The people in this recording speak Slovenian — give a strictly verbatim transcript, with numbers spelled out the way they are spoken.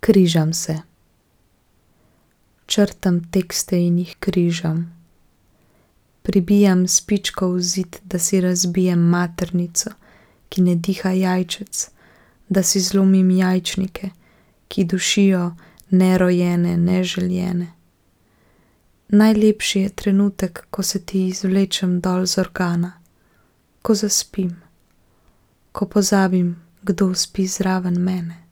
Križam se. Črtam tekste in jih križam. Pribijam spičko v zid, da si razbijem maternico, ki ne diha jajčec, da si zlomim jajčnike, ki dušijo nerojene, neželjene. Najlepši je trenutek, ko se ti izvlečem dol z organa, ko zaspim, ko pozabim, kdo spi zraven mene.